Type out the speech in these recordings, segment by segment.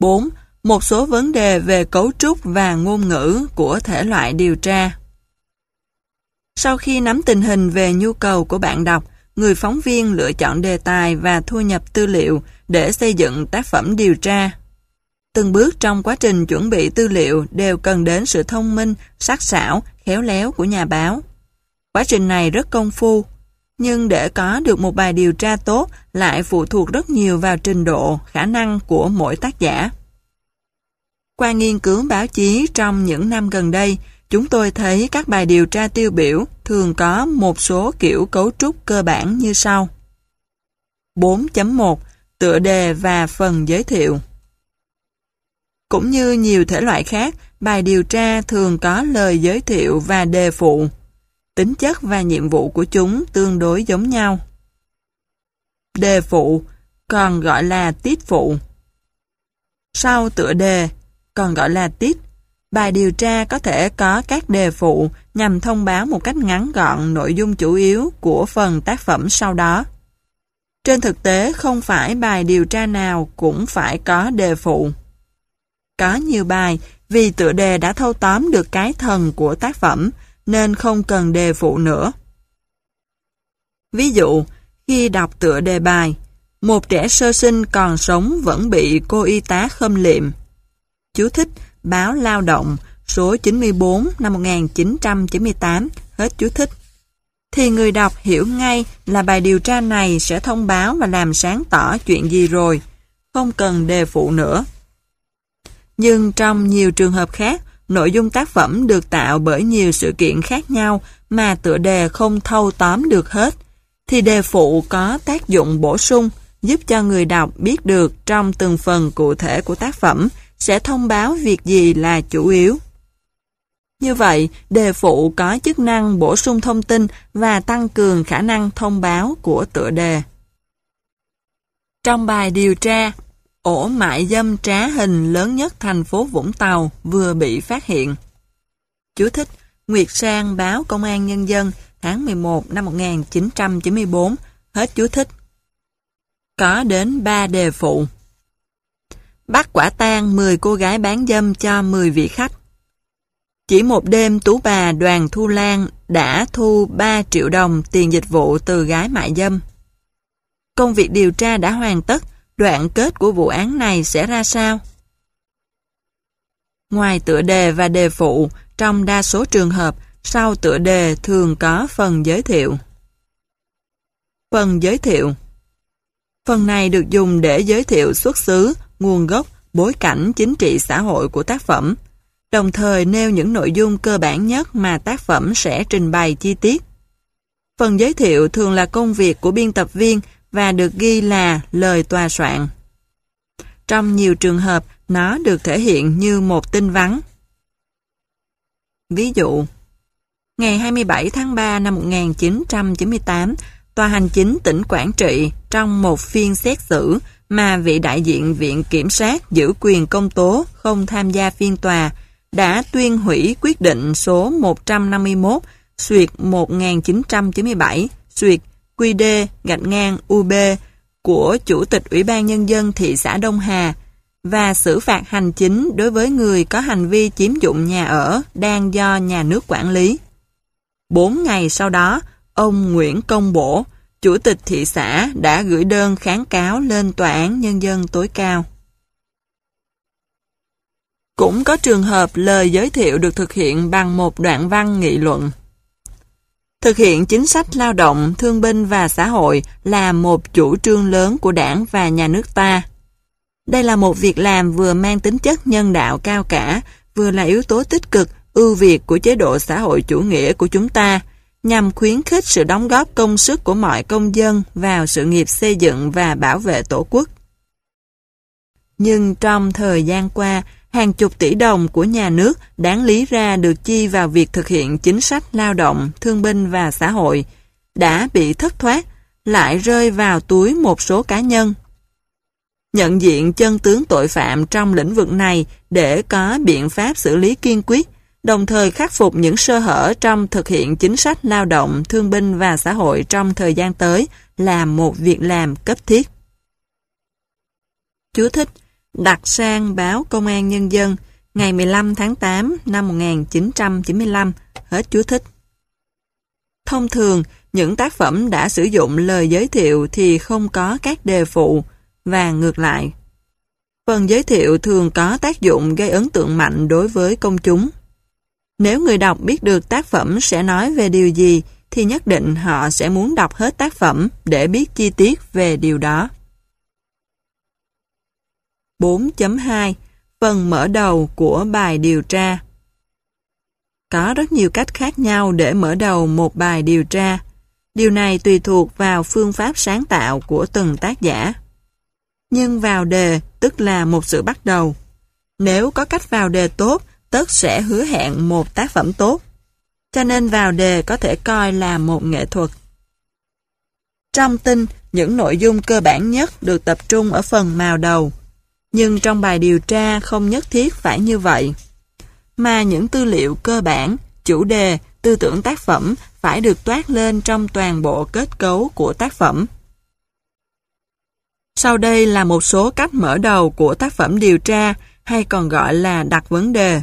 4. Một số vấn đề về cấu trúc và ngôn ngữ của thể loại điều tra. Sau khi nắm tình hình về nhu cầu của bạn đọc, người phóng viên lựa chọn đề tài và thu nhập tư liệu để xây dựng tác phẩm điều tra. Từng bước trong quá trình chuẩn bị tư liệu đều cần đến sự thông minh, sắc sảo, khéo léo của nhà báo. Quá trình này rất công phu, nhưng để có được một bài điều tra tốt lại phụ thuộc rất nhiều vào trình độ, khả năng của mỗi tác giả. Qua nghiên cứu báo chí trong những năm gần đây, chúng tôi thấy các bài điều tra tiêu biểu thường có một số kiểu cấu trúc cơ bản như sau. 4.1 Tựa đề và phần giới thiệu. Cũng như nhiều thể loại khác, bài điều tra thường có lời giới thiệu và đề phụ. Tính chất và nhiệm vụ của chúng tương đối giống nhau. Đề phụ, còn gọi là tiết phụ. Sau tựa đề, còn gọi là tiết, bài điều tra có thể có các đề phụ nhằm thông báo một cách ngắn gọn nội dung chủ yếu của phần tác phẩm sau đó. Trên thực tế, không phải bài điều tra nào cũng phải có đề phụ. Có nhiều bài, vì tựa đề đã thâu tóm được cái thần của tác phẩm, nên không cần đề phụ nữa. Ví dụ, khi đọc tựa đề bài, một trẻ sơ sinh còn sống vẫn bị cô y tá khâm liệm. Chú thích, báo Lao động, số 94 năm 1998, hết chú thích. Thì người đọc hiểu ngay là bài điều tra này sẽ thông báo và làm sáng tỏ chuyện gì rồi, không cần đề phụ nữa. Nhưng trong nhiều trường hợp khác, nội dung tác phẩm được tạo bởi nhiều sự kiện khác nhau mà tựa đề không thâu tóm được hết, thì đề phụ có tác dụng bổ sung, giúp cho người đọc biết được trong từng phần cụ thể của tác phẩm sẽ thông báo việc gì là chủ yếu. Như vậy, đề phụ có chức năng bổ sung thông tin và tăng cường khả năng thông báo của tựa đề. Trong bài điều tra, ổ mại dâm trá hình lớn nhất thành phố Vũng Tàu vừa bị phát hiện. Chú thích, Nguyệt Sang, báo Công an Nhân dân, tháng 11 năm 1994, hết chú thích. Có đến 3 đề phụ. Bắt quả tang 10 cô gái bán dâm cho 10 vị khách. Chỉ một đêm tú bà Đoàn Thu Lan đã thu 3 triệu đồng tiền dịch vụ từ gái mại dâm. Công việc điều tra đã hoàn tất, đoạn kết của vụ án này sẽ ra sao? Ngoài tựa đề và đề phụ, trong đa số trường hợp, sau tựa đề thường có phần giới thiệu. Phần giới thiệu. Phần này được dùng để giới thiệu xuất xứ, nguồn gốc, bối cảnh chính trị xã hội của tác phẩm, đồng thời nêu những nội dung cơ bản nhất mà tác phẩm sẽ trình bày chi tiết. Phần giới thiệu thường là công việc của biên tập viên và được ghi là lời tòa soạn. Trong nhiều trường hợp, nó được thể hiện như một tin vắn. Ví dụ, ngày 27 tháng 3 năm 1998, Tòa Hành chính tỉnh Quảng Trị trong một phiên xét xử mà vị đại diện Viện Kiểm sát giữ quyền công tố không tham gia phiên tòa đã tuyên hủy quyết định số 151/1997 QD-UB của Chủ tịch Ủy ban Nhân dân thị xã Đông Hà và xử phạt hành chính đối với người có hành vi chiếm dụng nhà ở đang do nhà nước quản lý. 4 ngày sau đó, ông Nguyễn Công Bổ, Chủ tịch thị xã đã gửi đơn kháng cáo lên Tòa án Nhân dân tối cao. Cũng có trường hợp lời giới thiệu được thực hiện bằng một đoạn văn nghị luận. Thực hiện chính sách lao động, thương binh và xã hội là một chủ trương lớn của Đảng và nhà nước ta. Đây là một việc làm vừa mang tính chất nhân đạo cao cả, vừa là yếu tố tích cực, ưu việt của chế độ xã hội chủ nghĩa của chúng ta, nhằm khuyến khích sự đóng góp công sức của mọi công dân vào sự nghiệp xây dựng và bảo vệ Tổ quốc. Nhưng trong thời gian qua, hàng chục tỷ đồng của nhà nước đáng lý ra được chi vào việc thực hiện chính sách lao động, thương binh và xã hội đã bị thất thoát, lại rơi vào túi một số cá nhân. Nhận diện chân tướng tội phạm trong lĩnh vực này để có biện pháp xử lý kiên quyết, đồng thời khắc phục những sơ hở trong thực hiện chính sách lao động, thương binh và xã hội trong thời gian tới là một việc làm cấp thiết. Chú thích: đặt sang báo Công an Nhân dân ngày 15 tháng 8 năm 1995, hết chú thích. Thông thường, những tác phẩm đã sử dụng lời giới thiệu thì không có các đề phụ, và ngược lại. Phần giới thiệu thường có tác dụng gây ấn tượng mạnh đối với công chúng. Nếu người đọc biết được tác phẩm sẽ nói về điều gì, thì nhất định họ sẽ muốn đọc hết tác phẩm để biết chi tiết về điều đó. 4.2. Phần mở đầu của bài điều tra. Có rất nhiều cách khác nhau để mở đầu một bài điều tra. Điều này tùy thuộc vào phương pháp sáng tạo của từng tác giả. Nhưng vào đề tức là một sự bắt đầu. Nếu có cách vào đề tốt, tất sẽ hứa hẹn một tác phẩm tốt. Cho nên vào đề có thể coi là một nghệ thuật. Trong tin, những nội dung cơ bản nhất được tập trung ở phần mào đầu. Nhưng trong bài điều tra không nhất thiết phải như vậy. Mà những tư liệu cơ bản, chủ đề, tư tưởng tác phẩm phải được toát lên trong toàn bộ kết cấu của tác phẩm. Sau đây là một số cách mở đầu của tác phẩm điều tra, hay còn gọi là đặt vấn đề.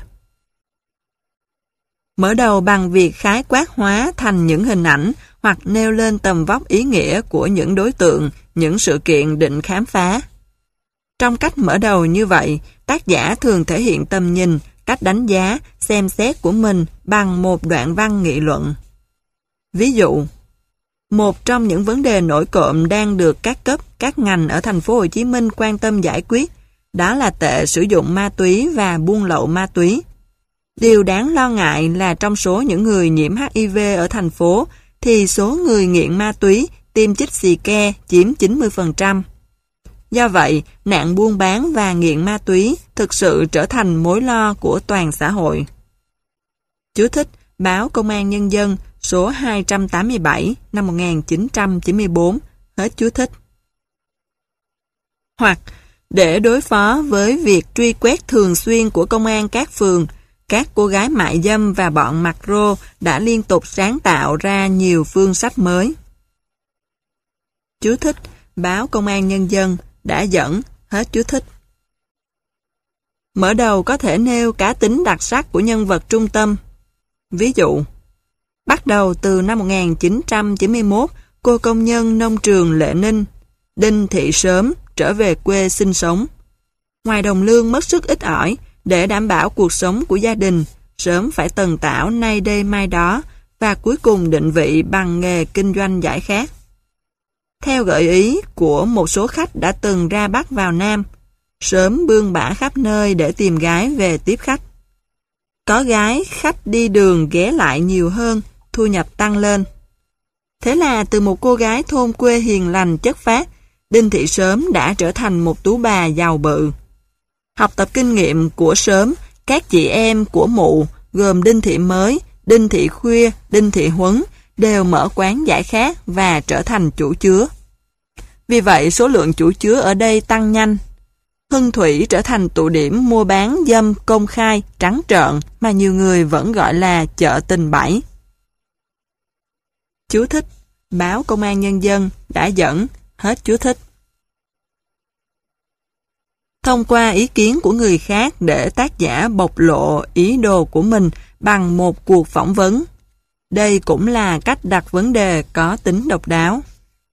Mở đầu bằng việc khái quát hóa thành những hình ảnh hoặc nêu lên tầm vóc ý nghĩa của những đối tượng, những sự kiện định khám phá. Trong cách mở đầu như vậy, tác giả thường thể hiện tầm nhìn, cách đánh giá, xem xét của mình bằng một đoạn văn nghị luận. Ví dụ, một trong những vấn đề nổi cộm đang được các cấp, các ngành ở thành phố Hồ Chí Minh quan tâm giải quyết, đó là tệ sử dụng ma túy và buôn lậu ma túy. Điều đáng lo ngại là trong số những người nhiễm HIV ở thành phố, thì số người nghiện ma túy, tiêm chích xì ke chiếm 90%. Do vậy, nạn buôn bán và nghiện ma túy thực sự trở thành mối lo của toàn xã hội. Chú thích: Báo Công an Nhân dân, số 287 năm 1994, hết chú thích. Hoặc, để đối phó với việc truy quét thường xuyên của công an các phường, các cô gái mại dâm và bọn mặc rô đã liên tục sáng tạo ra nhiều phương sách mới. Chú thích: Báo Công an Nhân dân, đã dẫn, hết chú thích. Mở đầu có thể nêu cá tính đặc sắc của nhân vật trung tâm. Ví dụ, bắt đầu từ năm 1991, cô công nhân nông trường Lệ Ninh, Đinh Thị Sớm trở về quê sinh sống. Ngoài đồng lương mất sức ít ỏi, để đảm bảo cuộc sống của gia đình, Sớm phải tần tảo nay đây mai đó và cuối cùng định vị bằng nghề kinh doanh giải khát. Theo gợi ý của một số khách đã từng ra Bắc vào Nam, Sớm bươn bả khắp nơi để tìm gái về tiếp khách. Có gái khách đi đường ghé lại nhiều hơn, thu nhập tăng lên. Thế là từ một cô gái thôn quê hiền lành chất phác, Đinh Thị Sớm đã trở thành một tú bà giàu bự. Học tập kinh nghiệm của Sớm, các chị em của mụ gồm Đinh Thị Mới, Đinh Thị Khuya, Đinh Thị Huấn đều mở quán giải khát và trở thành chủ chứa. Vì vậy, số lượng chủ chứa ở đây tăng nhanh. Hưng Thủy trở thành tụ điểm mua bán dâm công khai, trắng trợn mà nhiều người vẫn gọi là chợ tình bẫy. Chú thích: Báo Công an Nhân dân, đã dẫn, hết chú thích. Thông qua ý kiến của người khác để tác giả bộc lộ ý đồ của mình bằng một cuộc phỏng vấn. Đây cũng là cách đặt vấn đề có tính độc đáo.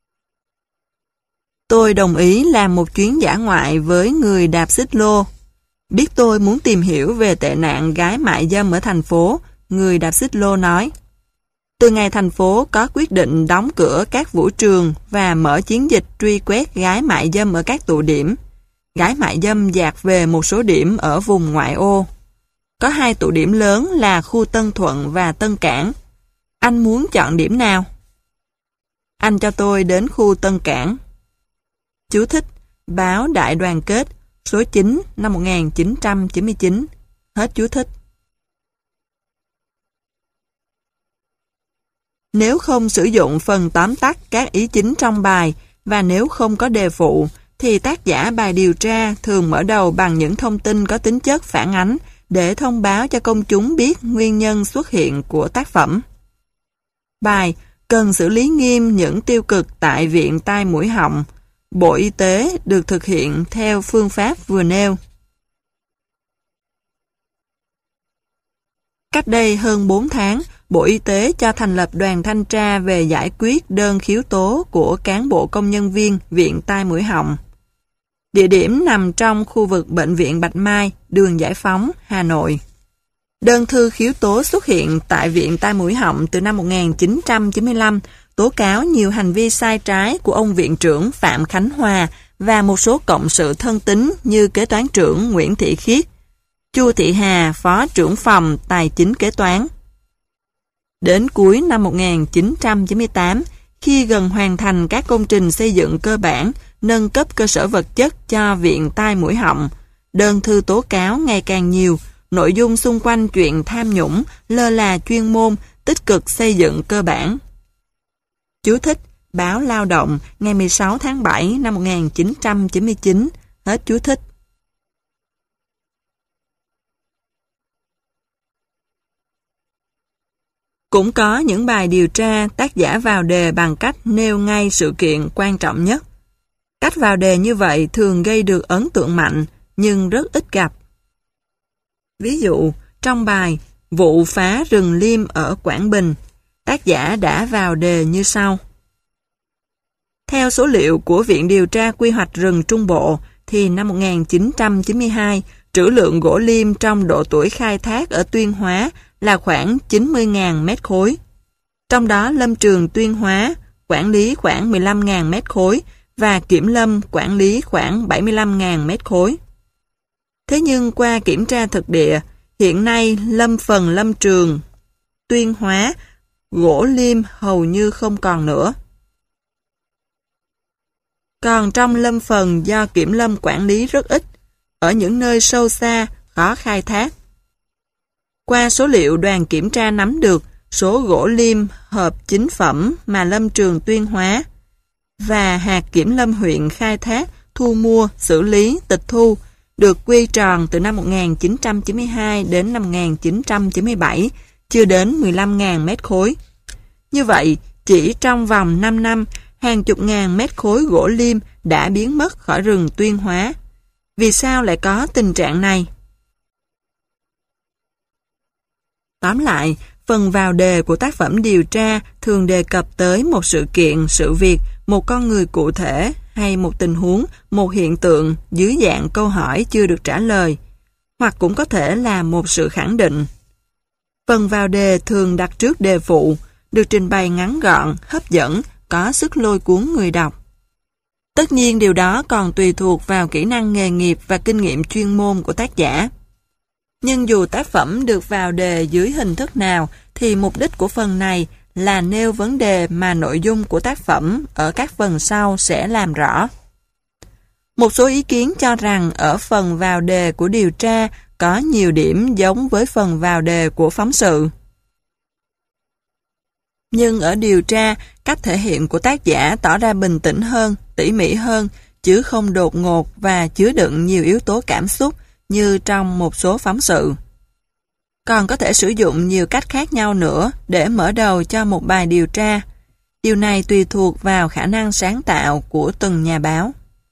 Tôi đồng ý làm một chuyến dã ngoại với người đạp xích lô. Biết tôi muốn tìm hiểu về tệ nạn gái mại dâm ở thành phố, người đạp xích lô nói. Từ ngày thành phố có quyết định đóng cửa các vũ trường và mở chiến dịch truy quét gái mại dâm ở các tụ điểm, gái mại dâm dạt về một số điểm ở vùng ngoại ô. Có 2 tụ điểm lớn là khu Tân Thuận và Tân Cảng. Anh muốn chọn điểm nào? Anh cho tôi đến khu Tân Cảng. Chú thích: Báo Đại Đoàn Kết, số 9 năm 1999, hết chú thích. Nếu không sử dụng phần tóm tắt các ý chính trong bài và nếu không có đề phụ, thì tác giả bài điều tra thường mở đầu bằng những thông tin có tính chất phản ánh để thông báo cho công chúng biết nguyên nhân xuất hiện của tác phẩm. Bài cần xử lý nghiêm những tiêu cực tại Viện Tai Mũi Họng, Bộ Y tế được thực hiện theo phương pháp vừa nêu. Cách đây hơn 4 tháng, Bộ Y tế cho thành lập đoàn thanh tra về giải quyết đơn khiếu tố của cán bộ công nhân viên Viện Tai Mũi Họng. Địa điểm nằm trong khu vực Bệnh viện Bạch Mai, đường Giải Phóng, Hà Nội. Đơn thư khiếu tố xuất hiện tại Viện Tai Mũi Họng từ năm 1995, tố cáo nhiều hành vi sai trái của ông Viện trưởng Phạm Khánh Hòa và một số cộng sự thân tín như kế toán trưởng Nguyễn Thị Khiết, Chu Thị Hà, Phó trưởng phòng Tài chính Kế toán. Đến cuối năm 1998, khi gần hoàn thành các công trình xây dựng cơ bản, nâng cấp cơ sở vật chất cho Viện Tai Mũi Họng, đơn thư tố cáo ngày càng nhiều, nội dung xung quanh chuyện tham nhũng, lơ là chuyên môn, tích cực xây dựng cơ bản. Chú thích: Báo Lao động, ngày 16 tháng 7 năm 1999, hết chú thích. Cũng có những bài điều tra tác giả vào đề bằng cách nêu ngay sự kiện quan trọng nhất. Cách vào đề như vậy thường gây được ấn tượng mạnh, nhưng rất ít gặp. Ví dụ, trong bài Vụ phá rừng liêm ở Quảng Bình, tác giả đã vào đề như sau. Theo số liệu của Viện Điều tra Quy hoạch rừng Trung Bộ, thì năm 1992, trữ lượng gỗ liêm trong độ tuổi khai thác ở Tuyên Hóa là khoảng 90.000 mét khối. Trong đó Lâm trường Tuyên Hóa quản lý khoảng 15.000 mét khối và Kiểm lâm quản lý khoảng 75.000 mét khối. Thế nhưng qua kiểm tra thực địa, hiện nay phần lâm trường Tuyên Hóa gỗ liêm hầu như không còn nữa. Còn trong lâm phần do Kiểm lâm quản lý rất ít, ở những nơi sâu xa, khó khai thác. Qua số liệu đoàn kiểm tra nắm được, số gỗ liêm hợp chính phẩm mà Lâm trường Tuyên Hóa và hạt Kiểm lâm huyện khai thác, thu mua, xử lý, tịch thu được quy tròn từ năm 1992 đến năm 1997, chưa đến 15.000 mét khối. Như vậy, chỉ trong vòng 5 năm, hàng chục ngàn mét khối gỗ liêm đã biến mất khỏi rừng Tuyên Hóa. Vì sao lại có tình trạng này? Tóm lại, phần vào đề của tác phẩm điều tra thường đề cập tới một sự kiện, sự việc, một con người cụ thể hay một tình huống, một hiện tượng dưới dạng câu hỏi chưa được trả lời, hoặc cũng có thể là một sự khẳng định. Phần vào đề thường đặt trước đề phụ, được trình bày ngắn gọn, hấp dẫn, có sức lôi cuốn người đọc. Tất nhiên điều đó còn tùy thuộc vào kỹ năng nghề nghiệp và kinh nghiệm chuyên môn của tác giả. Nhưng dù tác phẩm được vào đề dưới hình thức nào, thì mục đích của phần này là nêu vấn đề mà nội dung của tác phẩm ở các phần sau sẽ làm rõ. Một số ý kiến cho rằng ở phần vào đề của điều tra có nhiều điểm giống với phần vào đề của phóng sự. Nhưng ở điều tra, cách thể hiện của tác giả tỏ ra bình tĩnh hơn, tỉ mỉ hơn, chứ không đột ngột và chứa đựng nhiều yếu tố cảm xúc như trong một số phóng sự. Còn có thể sử dụng nhiều cách khác nhau nữa để mở đầu cho một bài điều tra. Điều này tùy thuộc vào khả năng sáng tạo của từng nhà báo.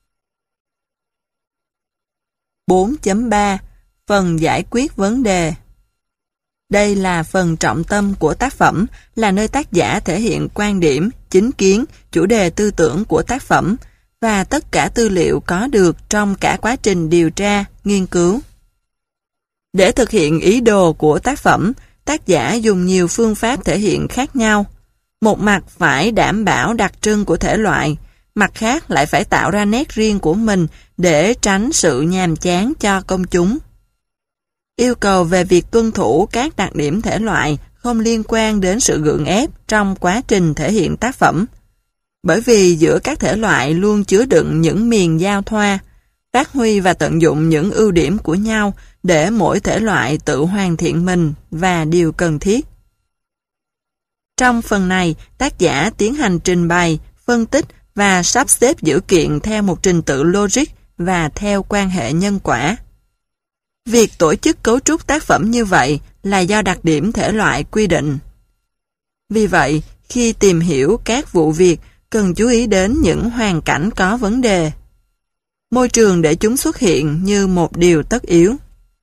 4.3 Phần giải quyết vấn đề. Đây là phần trọng tâm của tác phẩm, là nơi tác giả thể hiện quan điểm, chính kiến, chủ đề tư tưởng của tác phẩm và tất cả tư liệu có được trong cả quá trình điều tra, nghiên cứu. Để thực hiện ý đồ của tác phẩm, tác giả dùng nhiều phương pháp thể hiện khác nhau. Một mặt phải đảm bảo đặc trưng của thể loại, mặt khác lại phải tạo ra nét riêng của mình để tránh sự nhàm chán cho công chúng. Yêu cầu về việc tuân thủ các đặc điểm thể loại không liên quan đến sự gượng ép trong quá trình thể hiện tác phẩm. Bởi vì giữa các thể loại luôn chứa đựng những miền giao thoa, phát huy và tận dụng những ưu điểm của nhau để mỗi thể loại tự hoàn thiện mình và điều cần thiết. Trong phần này, tác giả tiến hành trình bày, phân tích và sắp xếp dữ kiện theo một trình tự logic và theo quan hệ nhân quả. Việc tổ chức cấu trúc tác phẩm như vậy là do đặc điểm thể loại quy định. Vì vậy, khi tìm hiểu các vụ việc, cần chú ý đến những hoàn cảnh có vấn đề. Môi trường để chúng xuất hiện như một điều tất yếu.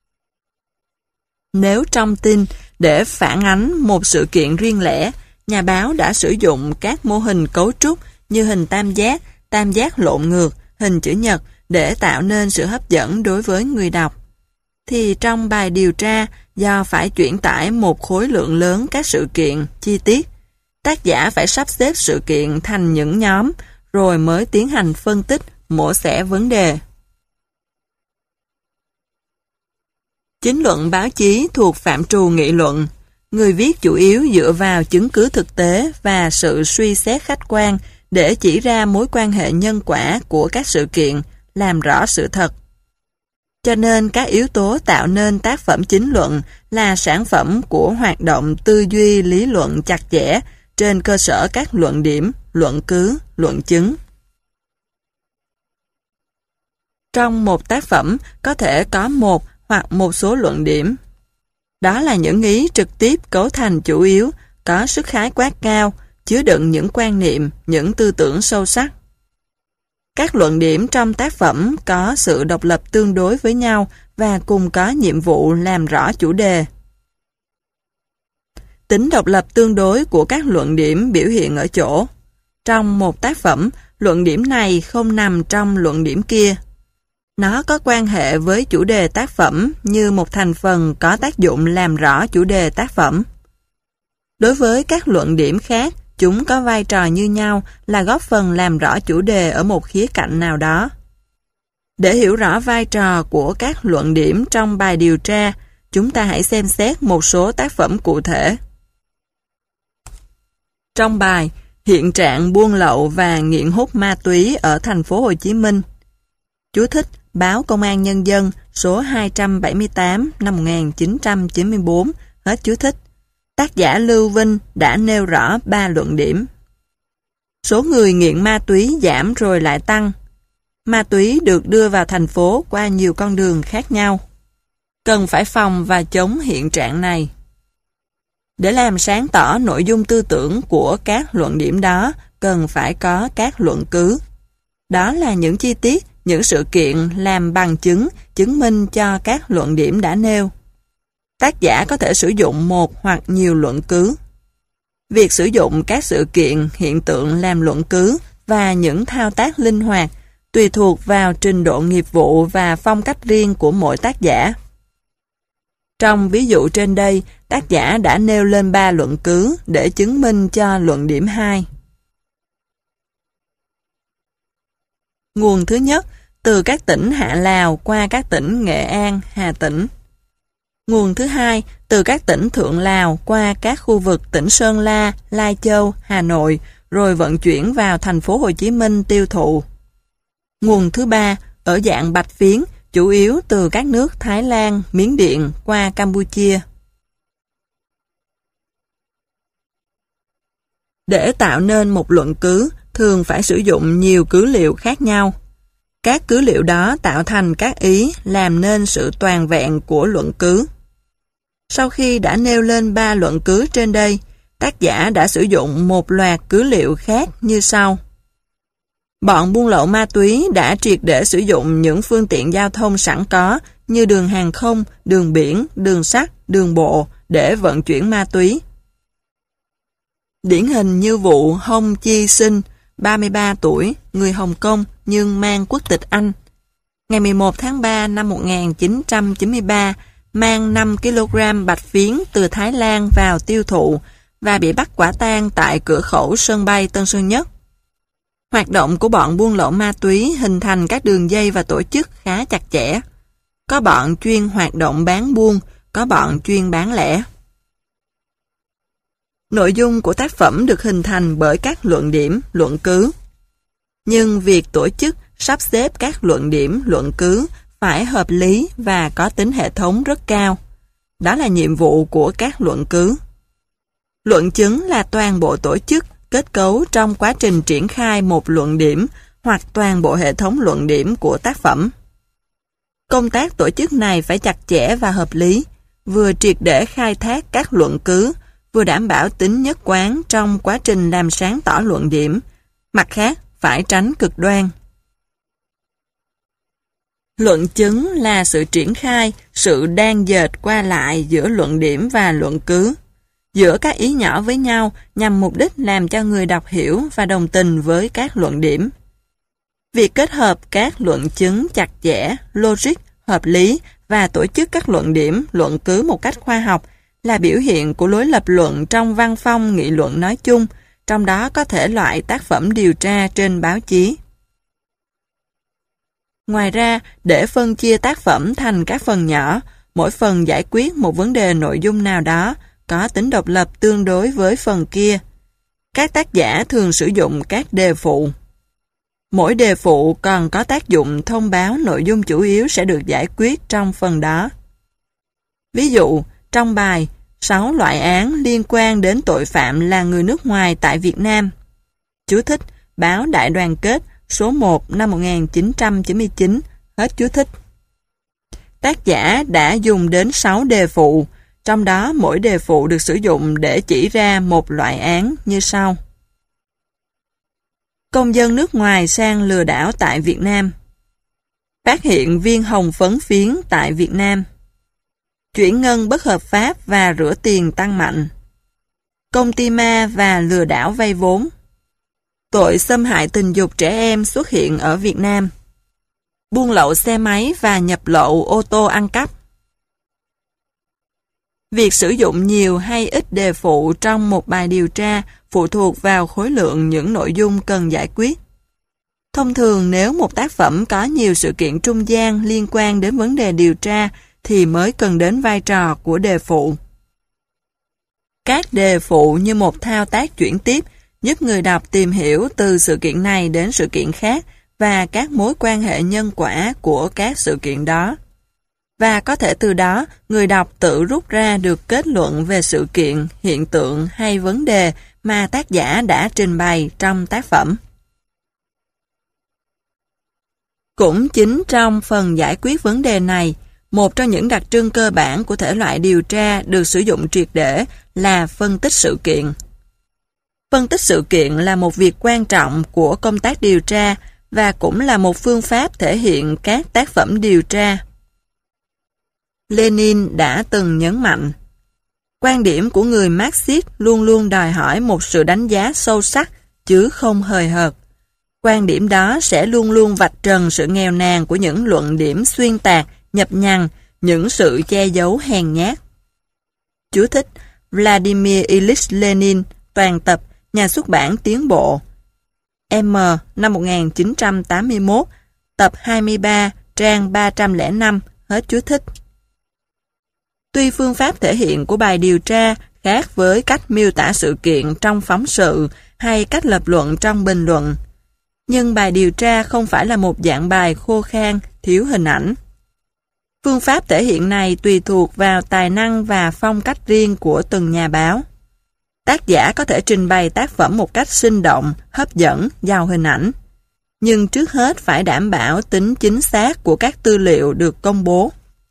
Nếu trong tin, để phản ánh một sự kiện riêng lẻ, nhà báo đã sử dụng các mô hình cấu trúc như hình tam giác lộn ngược, hình chữ nhật để tạo nên sự hấp dẫn đối với người đọc, thì trong bài điều tra, do phải chuyển tải một khối lượng lớn các sự kiện, chi tiết, tác giả phải sắp xếp sự kiện thành những nhóm, rồi mới tiến hành phân tích, mổ xẻ vấn đề. Chính luận báo chí thuộc phạm trù nghị luận. Người viết chủ yếu dựa vào chứng cứ thực tế và sự suy xét khách quan để chỉ ra mối quan hệ nhân quả của các sự kiện, làm rõ sự thật. Cho nên các yếu tố tạo nên tác phẩm chính luận là sản phẩm của hoạt động tư duy lý luận chặt chẽ trên cơ sở các luận điểm, luận cứ, luận chứng. Trong một tác phẩm có thể có một hoặc một số luận điểm. Đó là những ý trực tiếp cấu thành chủ yếu, có sức khái quát cao, chứa đựng những quan niệm, những tư tưởng sâu sắc. Các luận điểm trong tác phẩm có sự độc lập tương đối với nhau và cùng có nhiệm vụ làm rõ chủ đề. Tính độc lập tương đối của các luận điểm biểu hiện ở chỗ. Trong một tác phẩm, luận điểm này không nằm trong luận điểm kia. Nó có quan hệ với chủ đề tác phẩm như một thành phần có tác dụng làm rõ chủ đề tác phẩm. Đối với các luận điểm khác, chúng có vai trò như nhau là góp phần làm rõ chủ đề ở một khía cạnh nào đó. Để hiểu rõ vai trò của các luận điểm trong bài điều tra, chúng ta hãy xem xét một số tác phẩm cụ thể. Trong bài Hiện trạng buôn lậu và nghiện hút ma túy ở thành phố Hồ Chí Minh, chú thích Báo Công an Nhân dân số 278 năm 1994, hết chú thích. Tác giả Lưu Vinh đã nêu rõ 3 luận điểm. Số người nghiện ma túy giảm rồi lại tăng. Ma túy được đưa vào thành phố qua nhiều con đường khác nhau. Cần phải phòng và chống hiện trạng này. Để làm sáng tỏ nội dung tư tưởng của các luận điểm đó, cần phải có các luận cứ. Đó là những chi tiết, những sự kiện làm bằng chứng, chứng minh cho các luận điểm đã nêu. Tác giả có thể sử dụng một hoặc nhiều luận cứ. Việc sử dụng các sự kiện, hiện tượng làm luận cứ và những thao tác linh hoạt tùy thuộc vào trình độ nghiệp vụ và phong cách riêng của mỗi tác giả. Trong ví dụ trên đây, tác giả đã nêu lên 3 luận cứ để chứng minh cho luận điểm 2. Nguồn thứ nhất, từ các tỉnh Hạ Lào qua các tỉnh Nghệ An, Hà Tĩnh. Nguồn thứ hai, từ các tỉnh Thượng Lào qua các khu vực tỉnh Sơn La, Lai Châu, Hà Nội, rồi vận chuyển vào thành phố Hồ Chí Minh tiêu thụ. Nguồn thứ ba, ở dạng bạch phiến, chủ yếu từ các nước Thái Lan, Miến Điện qua Campuchia. Để tạo nên một luận cứ, thường phải sử dụng nhiều cứ liệu khác nhau. Các cứ liệu đó tạo thành các ý làm nên sự toàn vẹn của luận cứ. Sau khi đã nêu lên 3 luận cứ trên đây, tác giả đã sử dụng một loạt cứ liệu khác như sau. Bọn buôn lậu ma túy đã triệt để sử dụng những phương tiện giao thông sẵn có như đường hàng không, đường biển, đường sắt, đường bộ để vận chuyển ma túy. Điển hình như vụ Hong Chi Sinh, 33 tuổi, người Hồng Kông nhưng mang quốc tịch Anh. Ngày 11 tháng 3 năm 1993, mang 5 kg bạch phiến từ Thái Lan vào tiêu thụ và bị bắt quả tang tại cửa khẩu sân bay Tân Sơn Nhất. Hoạt động của bọn buôn lậu ma túy hình thành các đường dây và tổ chức khá chặt chẽ. Có bọn chuyên hoạt động bán buôn, có bọn chuyên bán lẻ. Nội dung của tác phẩm được hình thành bởi các luận điểm, luận cứ. Nhưng việc tổ chức, sắp xếp các luận điểm, luận cứ phải hợp lý và có tính hệ thống rất cao. Đó là nhiệm vụ của các luận cứ. Luận chứng là toàn bộ tổ chức, kết cấu trong quá trình triển khai một luận điểm hoặc toàn bộ hệ thống luận điểm của tác phẩm. Công tác tổ chức này phải chặt chẽ và hợp lý, vừa triệt để khai thác các luận cứ, vừa đảm bảo tính nhất quán trong quá trình làm sáng tỏ luận điểm, Mặt khác, phải tránh cực đoan. Luận chứng là sự triển khai, sự đan dệt qua lại giữa luận điểm và luận cứ, giữa các ý nhỏ với nhau nhằm mục đích làm cho người đọc hiểu và đồng tình với các luận điểm. Việc kết hợp các luận chứng chặt chẽ, logic, hợp lý và tổ chức các luận điểm, luận cứ một cách khoa học là biểu hiện của lối lập luận trong văn phong nghị luận nói chung, trong đó có thể loại tác phẩm điều tra trên báo chí. Ngoài ra, để phân chia tác phẩm thành các phần nhỏ, mỗi phần giải quyết một vấn đề nội dung nào đó, có tính độc lập tương đối với phần kia. Các tác giả thường sử dụng các đề phụ. Mỗi đề phụ còn có tác dụng thông báo nội dung chủ yếu sẽ được giải quyết trong phần đó. Ví dụ, trong bài 6 loại án liên quan đến tội phạm là người nước ngoài tại Việt Nam. Chú thích, báo Đại đoàn kết, số 1 năm 1999, hết chú thích. Tác giả đã dùng đến 6 đề phụ, trong đó mỗi đề phụ được sử dụng để chỉ ra một loại án như sau. Công dân nước ngoài sang lừa đảo tại Việt Nam. Phát hiện viên hồng phấn phiến tại Việt Nam. Chuyển ngân bất hợp pháp và rửa tiền tăng mạnh. Công ty ma và lừa đảo vay vốn. Tội xâm hại tình dục trẻ em xuất hiện ở Việt Nam. Buôn lậu xe máy và nhập lậu ô tô ăn cắp. Việc sử dụng nhiều hay ít đề phụ trong một bài điều tra phụ thuộc vào khối lượng những nội dung cần giải quyết. Thông thường nếu một tác phẩm có nhiều sự kiện trung gian liên quan đến vấn đề điều tra thì mới cần đến vai trò của đề phụ. Các đề phụ như một thao tác chuyển tiếp giúp người đọc tìm hiểu từ sự kiện này đến sự kiện khác và các mối quan hệ nhân quả của các sự kiện đó. Và có thể từ đó, người đọc tự rút ra được kết luận về sự kiện, hiện tượng hay vấn đề mà tác giả đã trình bày trong tác phẩm. Cũng chính trong phần giải quyết vấn đề này, một trong những đặc trưng cơ bản của thể loại điều tra được sử dụng triệt để là phân tích sự kiện. Phân tích sự kiện là một việc quan trọng của công tác điều tra và cũng là một phương pháp thể hiện các tác phẩm điều tra. Lenin đã từng nhấn mạnh, quan điểm của người Marxist luôn luôn đòi hỏi một sự đánh giá sâu sắc, chứ không hời hợt. Quan điểm đó sẽ luôn luôn vạch trần sự nghèo nàn của những luận điểm xuyên tạc, nhập nhằng, những sự che giấu hèn nhát. Chú thích, Vladimir Ilyich Lenin, toàn tập, nhà xuất bản Tiến bộ. M. năm 1981, tập 23, trang 305, hết chú thích. Tuy phương pháp thể hiện của bài điều tra khác với cách miêu tả sự kiện trong phóng sự hay cách lập luận trong bình luận, nhưng bài điều tra không phải là một dạng bài khô khan, thiếu hình ảnh. Phương pháp thể hiện này tùy thuộc vào tài năng và phong cách riêng của từng nhà báo. Tác giả có thể trình bày tác phẩm một cách sinh động, hấp dẫn, giàu hình ảnh, nhưng trước hết phải đảm bảo tính chính xác của các tư liệu được công bố.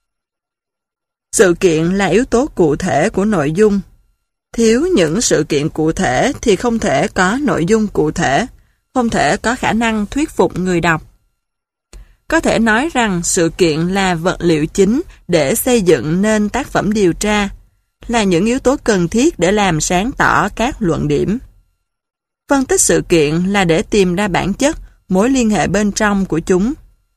Sự kiện là yếu tố cụ thể của nội dung. Thiếu những sự kiện cụ thể thì không thể có nội dung cụ thể, không thể có khả năng thuyết phục người đọc. Có thể nói rằng sự kiện là vật liệu chính để xây dựng nên tác phẩm điều tra, là những yếu tố cần thiết để làm sáng tỏ các luận điểm. Phân tích sự kiện là để tìm ra bản chất, mối liên hệ bên trong của chúng.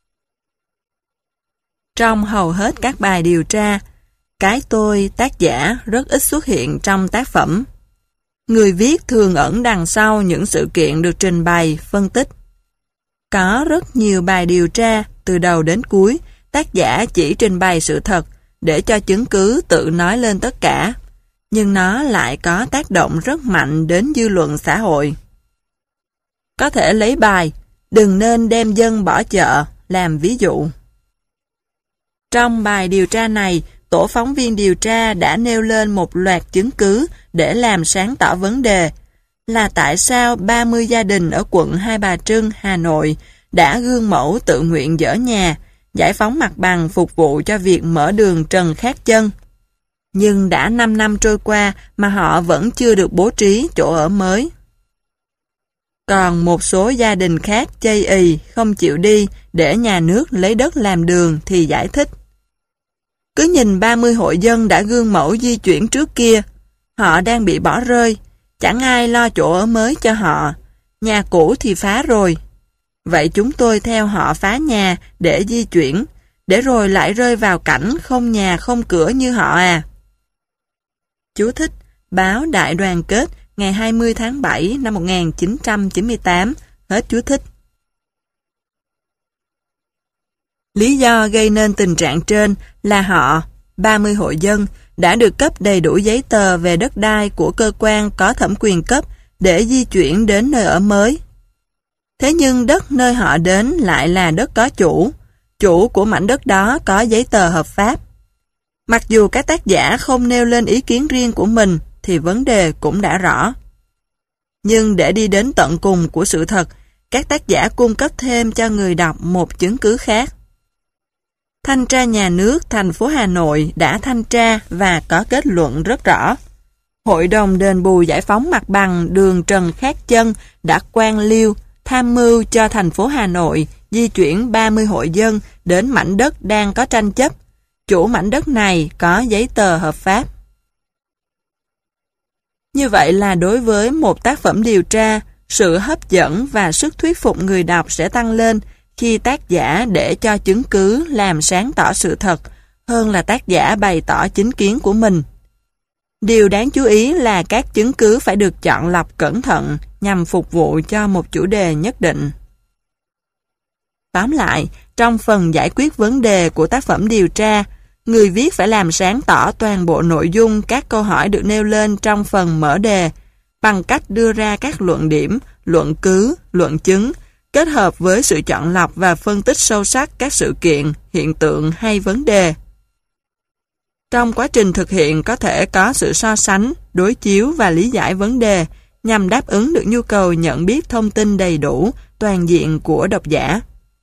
Trong hầu hết các bài điều tra, cái tôi tác giả rất ít xuất hiện trong tác phẩm. Người viết thường ẩn đằng sau những sự kiện được trình bày, phân tích. Có rất nhiều bài điều tra, từ đầu đến cuối, tác giả chỉ trình bày sự thật để cho chứng cứ tự nói lên tất cả, nhưng nó lại có tác động rất mạnh đến dư luận xã hội. Có thể lấy bài "Đừng nên đem dân bỏ chợ" làm ví dụ. Trong bài điều tra này, tổ phóng viên điều tra đã nêu lên một loạt chứng cứ để làm sáng tỏ vấn đề là tại sao 30 gia đình ở quận Hai Bà Trưng, Hà Nội đã gương mẫu tự nguyện dỡ nhà, giải phóng mặt bằng phục vụ cho việc mở đường Trần Khát Chân. Nhưng đã 5 năm trôi qua mà họ vẫn chưa được bố trí chỗ ở mới. Còn một số gia đình khác chây ỳ, không chịu đi để nhà nước lấy đất làm đường thì giải thích. Cứ nhìn 30 hộ dân đã gương mẫu di chuyển trước kia, họ đang bị bỏ rơi, chẳng ai lo chỗ ở mới cho họ, nhà cũ thì phá rồi. Vậy chúng tôi theo họ phá nhà để di chuyển, để rồi lại rơi vào cảnh không nhà không cửa như họ à. Chú thích: Báo Đại Đoàn Kết ngày 20 tháng 7 năm 1998, hết chú thích. Lý do gây nên tình trạng trên là họ, 30 hộ dân, đã được cấp đầy đủ giấy tờ về đất đai của cơ quan có thẩm quyền cấp để di chuyển đến nơi ở mới. Thế nhưng đất nơi họ đến lại là đất có chủ của mảnh đất đó có giấy tờ hợp pháp. Mặc dù các tác giả không nêu lên ý kiến riêng của mình thì vấn đề cũng đã rõ. Nhưng để đi đến tận cùng của sự thật, các tác giả cung cấp thêm cho người đọc một chứng cứ khác. Thanh tra nhà nước thành phố Hà Nội đã thanh tra và có kết luận rất rõ. Hội đồng đền bù giải phóng mặt bằng đường Trần Khát Chân đã quan liêu, tham mưu cho thành phố Hà Nội di chuyển 30 hộ dân đến mảnh đất đang có tranh chấp. Chủ mảnh đất này có giấy tờ hợp pháp. Như vậy là đối với một tác phẩm điều tra, sự hấp dẫn và sức thuyết phục người đọc sẽ tăng lên khi tác giả để cho chứng cứ làm sáng tỏ sự thật hơn là tác giả bày tỏ chính kiến của mình. Điều đáng chú ý là các chứng cứ phải được chọn lọc cẩn thận nhằm phục vụ cho một chủ đề nhất định. Tóm lại, trong phần giải quyết vấn đề của tác phẩm điều tra, người viết phải làm sáng tỏ toàn bộ nội dung các câu hỏi được nêu lên trong phần mở đề bằng cách đưa ra các luận điểm, luận cứ, luận chứng, kết hợp với sự chọn lọc và phân tích sâu sắc các sự kiện, hiện tượng hay vấn đề. Trong quá trình thực hiện có thể có sự so sánh, đối chiếu và lý giải vấn đề nhằm đáp ứng được nhu cầu nhận biết thông tin đầy đủ, toàn diện của độc giả.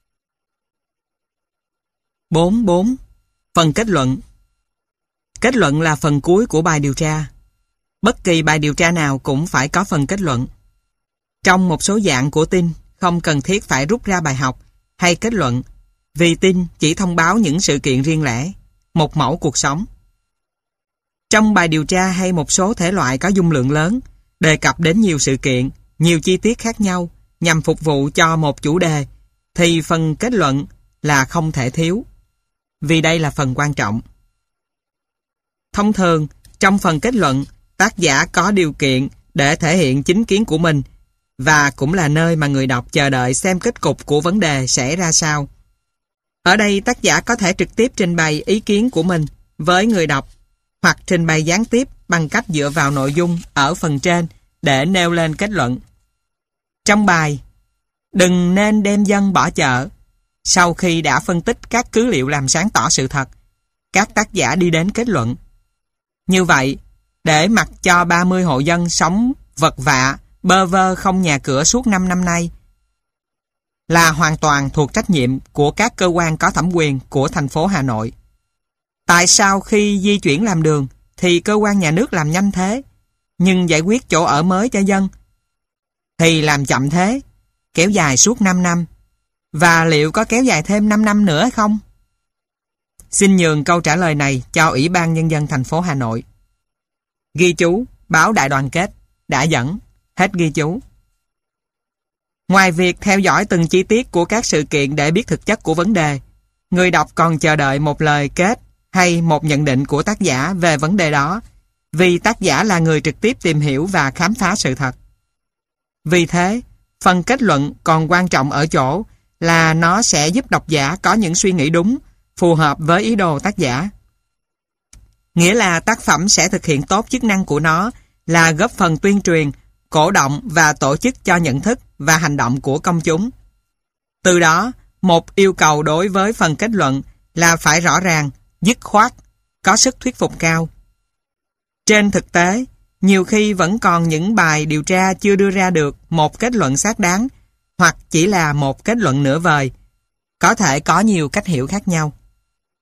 4.4. Phần kết luận. Kết luận là phần cuối của bài điều tra. Bất kỳ bài điều tra nào cũng phải có phần kết luận. Trong một số dạng của tin, không cần thiết phải rút ra bài học hay kết luận, vì tin chỉ thông báo những sự kiện riêng lẻ, một mẫu cuộc sống. Trong bài điều tra hay một số thể loại có dung lượng lớn, đề cập đến nhiều sự kiện, nhiều chi tiết khác nhau nhằm phục vụ cho một chủ đề, thì phần kết luận là không thể thiếu, vì đây là phần quan trọng. Thông thường, trong phần kết luận, tác giả có điều kiện để thể hiện chính kiến của mình và cũng là nơi mà người đọc chờ đợi xem kết cục của vấn đề sẽ ra sao. Ở đây tác giả có thể trực tiếp trình bày ý kiến của mình với người đọc hoặc trình bày gián tiếp bằng cách dựa vào nội dung ở phần trên để nêu lên kết luận. Trong bài "Đừng nên đem dân bỏ chợ", sau khi đã phân tích các cứ liệu làm sáng tỏ sự thật, các tác giả đi đến kết luận. Như vậy, để mặc cho 30 hộ dân sống vật vã, bơ vơ không nhà cửa suốt 5 năm nay là hoàn toàn thuộc trách nhiệm của các cơ quan có thẩm quyền của thành phố Hà Nội. Tại sao khi di chuyển làm đường thì cơ quan nhà nước làm nhanh thế, nhưng giải quyết chỗ ở mới cho dân thì làm chậm thế, kéo dài suốt 5 năm? Và liệu có kéo dài thêm 5 năm nữa hay không? Xin nhường câu trả lời này cho Ủy ban Nhân dân thành phố Hà Nội. Ghi chú, Báo Đại Đoàn Kết đã dẫn, hết ghi chú. Ngoài việc theo dõi từng chi tiết của các sự kiện để biết thực chất của vấn đề, người đọc còn chờ đợi một lời kết hay một nhận định của tác giả về vấn đề đó, vì tác giả là người trực tiếp tìm hiểu và khám phá sự thật. Vì thế, phần kết luận còn quan trọng ở chỗ là nó sẽ giúp độc giả có những suy nghĩ đúng, phù hợp với ý đồ tác giả. Nghĩa là tác phẩm sẽ thực hiện tốt chức năng của nó là góp phần tuyên truyền, cổ động và tổ chức cho nhận thức và hành động của công chúng. Từ đó, một yêu cầu đối với phần kết luận là phải rõ ràng, dứt khoát, có sức thuyết phục cao. Trên thực tế, nhiều khi vẫn còn những bài điều tra chưa đưa ra được một kết luận xác đáng, hoặc chỉ là một kết luận nửa vời. Có thể có nhiều cách hiểu khác nhau.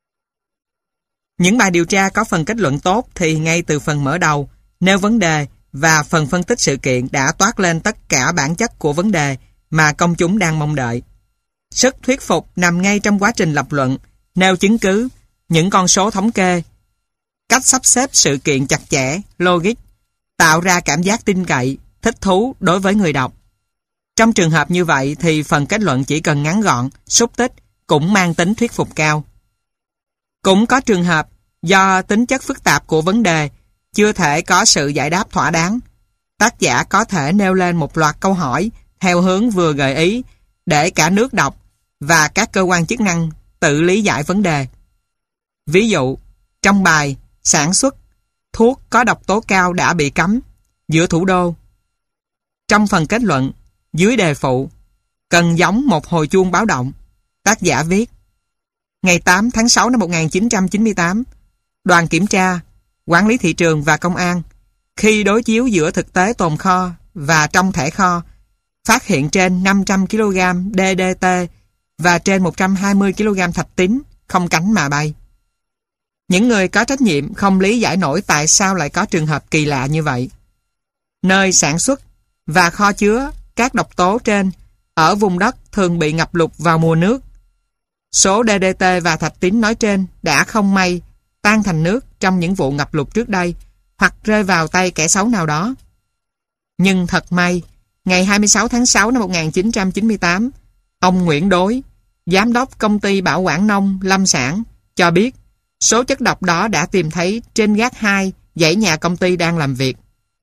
Những bài điều tra có phần kết luận tốt thì ngay từ phần mở đầu, nêu vấn đề và phần phân tích sự kiện đã toát lên tất cả bản chất của vấn đề mà công chúng đang mong đợi. Sức thuyết phục nằm ngay trong quá trình lập luận, nêu chứng cứ, những con số thống kê, cách sắp xếp sự kiện chặt chẽ, logic, tạo ra cảm giác tin cậy, thích thú đối với người đọc. Trong trường hợp như vậy thì phần kết luận chỉ cần ngắn gọn, xúc tích, cũng mang tính thuyết phục cao. Cũng có trường hợp do tính chất phức tạp của vấn đề chưa thể có sự giải đáp thỏa đáng. Tác giả có thể nêu lên một loạt câu hỏi theo hướng vừa gợi ý để cả nước đọc và các cơ quan chức năng tự lý giải vấn đề. Ví dụ, trong bài sản xuất thuốc có độc tố cao đã bị cấm giữa thủ đô. Trong phần kết luận, dưới đề phụ, cần giống một hồi chuông báo động, tác giả viết: ngày 8 tháng 6 năm 1998, đoàn kiểm tra, quản lý thị trường và công an, khi đối chiếu giữa thực tế tồn kho và trong thẻ kho, phát hiện trên 500 kg DDT và trên 120 kg thạch tín không cánh mà bay. Những người có trách nhiệm không lý giải nổi tại sao lại có trường hợp kỳ lạ như vậy. Nơi sản xuất và kho chứa các độc tố trên ở vùng đất thường bị ngập lụt vào mùa nước. Số DDT và thạch tín nói trên đã không may tan thành nước trong những vụ ngập lụt trước đây hoặc rơi vào tay kẻ xấu nào đó. Nhưng thật may, ngày 26 tháng 6 năm 1998, ông Nguyễn Đối, giám đốc công ty bảo quản nông lâm sản, cho biết số chất độc đó đã tìm thấy trên gác 2 dãy nhà công ty đang làm việc.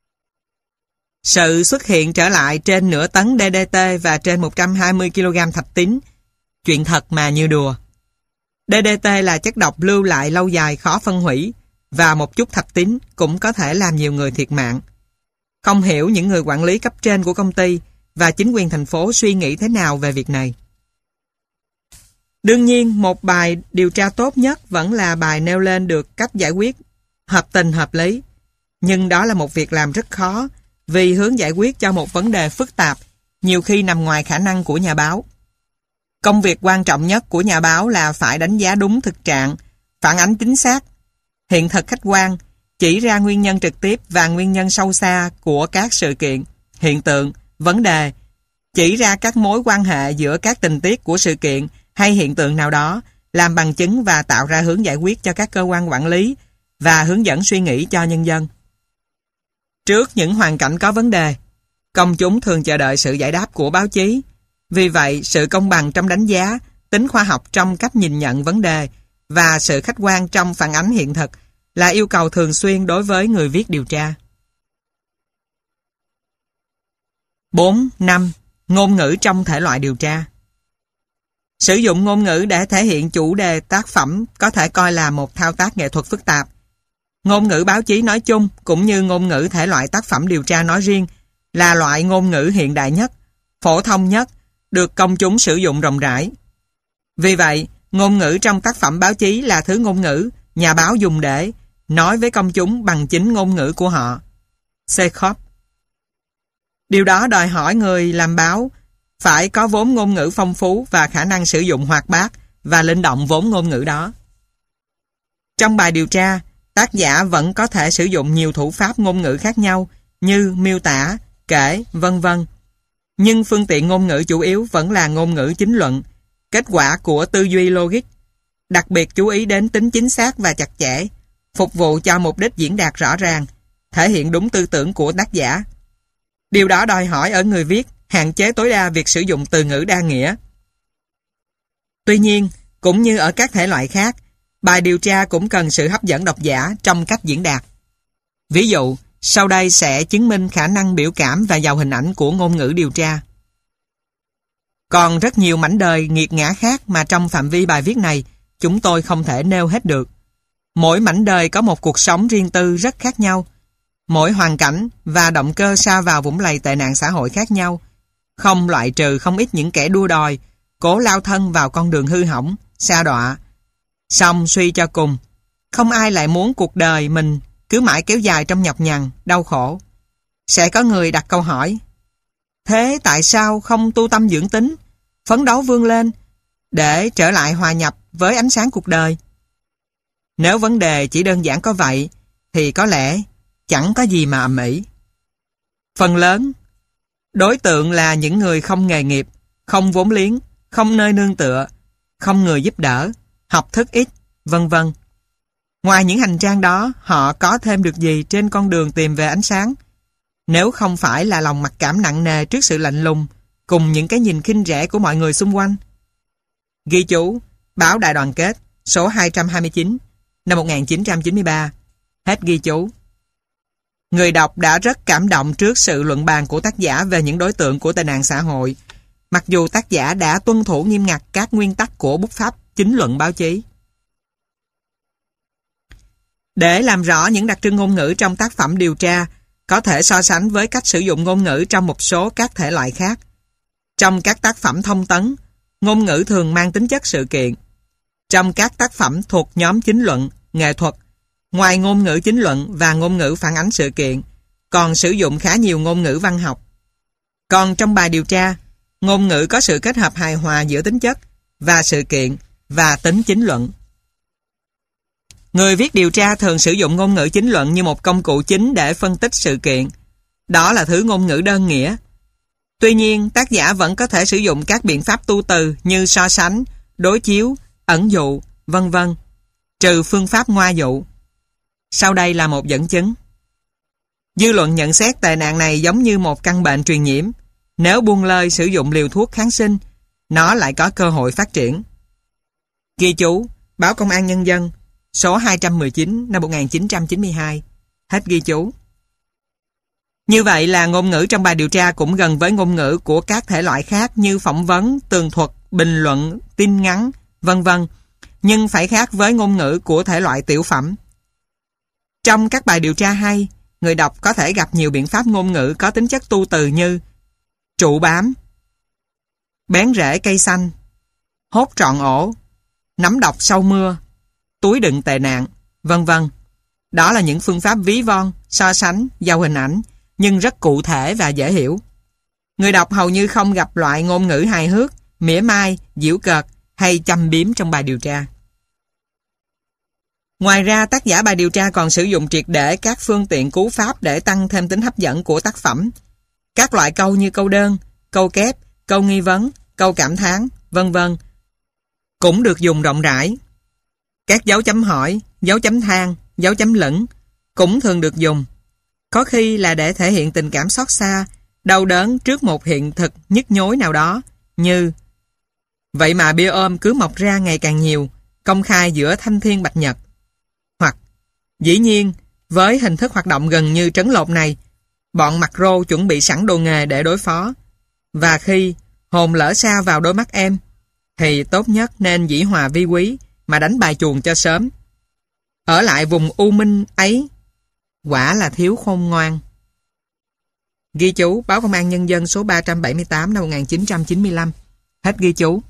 Sự xuất hiện trở lại trên nửa tấn DDT và trên 120 kg thạch tín, chuyện thật mà như đùa. DDT là chất độc lưu lại lâu dài khó phân hủy và một chút thạch tín cũng có thể làm nhiều người thiệt mạng. Không hiểu những người quản lý cấp trên của công ty và chính quyền thành phố suy nghĩ thế nào về việc này. Đương nhiên, một bài điều tra tốt nhất vẫn là bài nêu lên được cách giải quyết hợp tình hợp lý. Nhưng đó là một việc làm rất khó vì hướng giải quyết cho một vấn đề phức tạp nhiều khi nằm ngoài khả năng của nhà báo. Công việc quan trọng nhất của nhà báo là phải đánh giá đúng thực trạng, phản ánh chính xác, hiện thực khách quan, chỉ ra nguyên nhân trực tiếp và nguyên nhân sâu xa của các sự kiện, hiện tượng, vấn đề, chỉ ra các mối quan hệ giữa các tình tiết của sự kiện hay hiện tượng nào đó, làm bằng chứng và tạo ra hướng giải quyết cho các cơ quan quản lý và hướng dẫn suy nghĩ cho nhân dân. Trước những hoàn cảnh có vấn đề, công chúng thường chờ đợi sự giải đáp của báo chí. Vì vậy, sự công bằng trong đánh giá, tính khoa học trong cách nhìn nhận vấn đề và sự khách quan trong phản ánh hiện thực là yêu cầu thường xuyên đối với người viết điều tra. 4.5. Ngôn ngữ trong thể loại điều tra. Sử dụng ngôn ngữ để thể hiện chủ đề tác phẩm có thể coi là một thao tác nghệ thuật phức tạp. Ngôn ngữ báo chí nói chung cũng như ngôn ngữ thể loại tác phẩm điều tra nói riêng là loại ngôn ngữ hiện đại nhất, phổ thông nhất, được công chúng sử dụng rộng rãi. Vì vậy, ngôn ngữ trong tác phẩm báo chí là thứ ngôn ngữ nhà báo dùng để nói với công chúng bằng chính ngôn ngữ của họ. Chekhov. Điều đó đòi hỏi người làm báo phải có vốn ngôn ngữ phong phú và khả năng sử dụng hoạt bát và linh động vốn ngôn ngữ đó. Trong bài điều tra, tác giả vẫn có thể sử dụng nhiều thủ pháp ngôn ngữ khác nhau như miêu tả, kể, vân vân. Nhưng phương tiện ngôn ngữ chủ yếu vẫn là ngôn ngữ chính luận, kết quả của tư duy logic, đặc biệt chú ý đến tính chính xác và chặt chẽ, phục vụ cho mục đích diễn đạt rõ ràng, thể hiện đúng tư tưởng của tác giả. Điều đó đòi hỏi ở người viết hạn chế tối đa việc sử dụng từ ngữ đa nghĩa. Tuy nhiên, cũng như ở các thể loại khác, bài điều tra cũng cần sự hấp dẫn độc giả trong cách diễn đạt. Ví dụ, sau đây sẽ chứng minh khả năng biểu cảm và giàu hình ảnh của ngôn ngữ điều tra. Còn rất nhiều mảnh đời nghiệt ngã khác mà trong phạm vi bài viết này chúng tôi không thể nêu hết được. Mỗi mảnh đời có một cuộc sống riêng tư rất khác nhau. Mỗi hoàn cảnh và động cơ sa vào vũng lầy tệ nạn xã hội khác nhau. Không loại trừ không ít những kẻ đua đòi, cố lao thân vào con đường hư hỏng, sa đọa. Xong suy cho cùng, không ai lại muốn cuộc đời mình cứ mãi kéo dài trong nhọc nhằn, đau khổ. Sẽ có người đặt câu hỏi: thế tại sao không tu tâm dưỡng tính, phấn đấu vươn lên để trở lại hòa nhập với ánh sáng cuộc đời? Nếu vấn đề chỉ đơn giản có vậy thì có lẽ chẳng có gì mà ầm ĩ. Phần lớn, đối tượng là những người không nghề nghiệp, không vốn liếng, không nơi nương tựa, không người giúp đỡ, học thức ít, vân vân. Ngoài những hành trang đó, họ có thêm được gì trên con đường tìm về ánh sáng? Nếu không phải là lòng mặc cảm nặng nề trước sự lạnh lùng, cùng những cái nhìn khinh rẻ của mọi người xung quanh. Ghi chú, báo Đại Đoàn Kết, số 229, năm 1993. Hết ghi chú. Người đọc đã rất cảm động trước sự luận bàn của tác giả về những đối tượng của tệ nạn xã hội, mặc dù tác giả đã tuân thủ nghiêm ngặt các nguyên tắc của bút pháp chính luận báo chí. Để làm rõ những đặc trưng ngôn ngữ trong tác phẩm điều tra, có thể so sánh với cách sử dụng ngôn ngữ trong một số các thể loại khác. Trong các tác phẩm thông tấn, ngôn ngữ thường mang tính chất sự kiện. Trong các tác phẩm thuộc nhóm chính luận, nghệ thuật, ngoài ngôn ngữ chính luận và ngôn ngữ phản ánh sự kiện, còn sử dụng khá nhiều ngôn ngữ văn học. Còn trong bài điều tra, ngôn ngữ có sự kết hợp hài hòa giữa tính chất và sự kiện và tính chính luận. Người viết điều tra thường sử dụng ngôn ngữ chính luận như một công cụ chính để phân tích sự kiện. Đó là thứ ngôn ngữ đơn nghĩa. Tuy nhiên, tác giả vẫn có thể sử dụng các biện pháp tu từ như so sánh, đối chiếu, ẩn dụ, vân vân, trừ phương pháp ngoa dụ. Sau đây là một dẫn chứng. Dư luận nhận xét tệ nạn này giống như một căn bệnh truyền nhiễm. Nếu buông lơi sử dụng liều thuốc kháng sinh, nó lại có cơ hội phát triển. Ghi chú, báo Công an Nhân dân, số 219 năm 1992. Hết ghi chú. Như vậy là ngôn ngữ trong bài điều tra cũng gần với ngôn ngữ của các thể loại khác như phỏng vấn, tường thuật, bình luận, tin ngắn, vân vân, nhưng phải khác với ngôn ngữ của thể loại tiểu phẩm. Trong các bài điều tra hay, người đọc có thể gặp nhiều biện pháp ngôn ngữ có tính chất tu từ như trụ bám, bén rễ cây xanh, hốt trọn ổ, nắm độc sau mưa, túi đựng tệ nạn, vân vân. Đó là những phương pháp ví von, so sánh, giàu hình ảnh, nhưng rất cụ thể và dễ hiểu. Người đọc hầu như không gặp loại ngôn ngữ hài hước, mỉa mai, giễu cợt hay châm biếm trong bài điều tra. Ngoài ra, tác giả bài điều tra còn sử dụng triệt để các phương tiện cú pháp để tăng thêm tính hấp dẫn của tác phẩm. Các loại câu như câu đơn, câu kép, câu nghi vấn, câu cảm thán, vân vân cũng được dùng rộng rãi. Các dấu chấm hỏi, dấu chấm than, dấu chấm lửng cũng thường được dùng. Có khi là để thể hiện tình cảm xót xa, đau đớn trước một hiện thực nhức nhối nào đó, như vậy mà bia ôm cứ mọc ra ngày càng nhiều, công khai giữa thanh thiên bạch nhật. Hoặc, dĩ nhiên, với hình thức hoạt động gần như trấn lột này, bọn mặt rô chuẩn bị sẵn đồ nghề để đối phó. Và khi hồn lỡ sa vào đôi mắt em, thì tốt nhất nên dĩ hòa vi quý mà đánh bài chuồng cho sớm. Ở lại vùng u minh ấy, quả là thiếu khôn ngoan. Ghi chú, báo Công an Nhân dân số 378 năm 1995. Hết ghi chú.